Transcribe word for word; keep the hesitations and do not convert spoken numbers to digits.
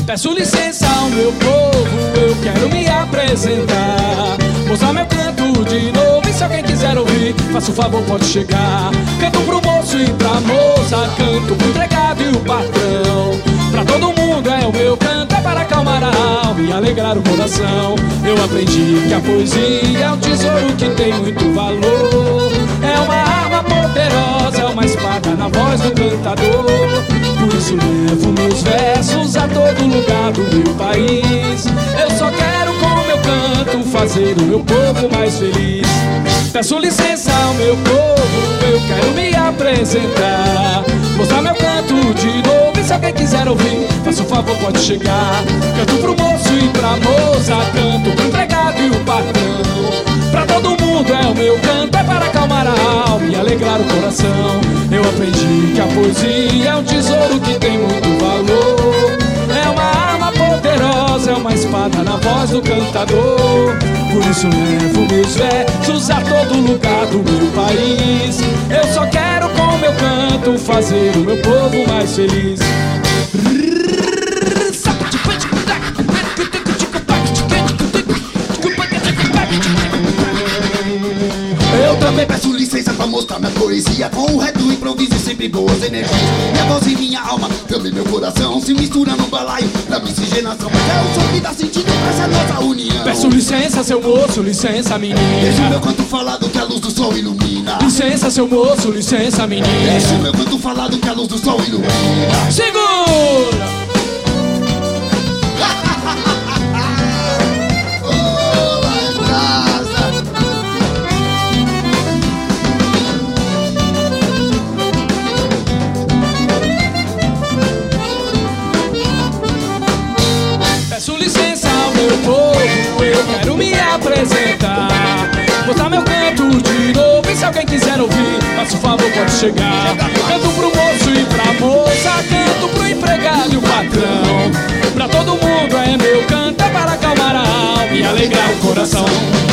Peço licença ao meu povo, eu quero me apresentar, mostrar meu canto de novo. E se alguém quiser ouvir, faça o favor, pode chegar. Canto pro moço e pra moça, canto pro empregado e o patrão. Pra todo mundo é o meu canto, é para acalmar a alma e alegrar o coração. Eu aprendi que a poesia é um tesouro que tem muito valor. É uma arma poderosa, é uma espada na voz do cantador. Por isso levo meus versos a todo lugar do meu país. Eu só quero com meu canto fazer o meu povo mais feliz. Peço licença ao meu povo, eu quero me apresentar, mostrar meu canto de novo. E se alguém quiser ouvir, faça o favor, pode chegar. Canto pro moço e pra moça, canto pro empregado e o patrão. Pra todo mundo é o meu canto, é para acalmar a alma e alegrar o coração. Eu aprendi que a poesia é um tesouro que tem muito valor. É uma arma poderosa, é uma espada na voz do cantador. Por isso levo meus versos a todo lugar do meu país. Eu só quero com meu canto fazer o meu povo mais feliz. Eu também peço licença pra mostrar minha poesia, com o reto improviso e sempre boas energias. Minha voz e minha alma, também meu coração, se mistura no balaio da miscigenação. Mas é o som que dá sentido pra essa nossa união. Peço licença, seu moço, licença, menina. Deixa o meu canto falado que a luz do sol ilumina. Licença, seu moço, licença, menina. Deixa o meu canto falado que a luz do sol ilumina. Segura! Eu quero me apresentar, mostrar meu canto de novo. E se alguém quiser ouvir, faça o favor, pode chegar. Canto pro moço e pra moça, canto pro empregado e o patrão. Pra todo mundo é meu canto, é para acalmar a alma e alegrar o coração.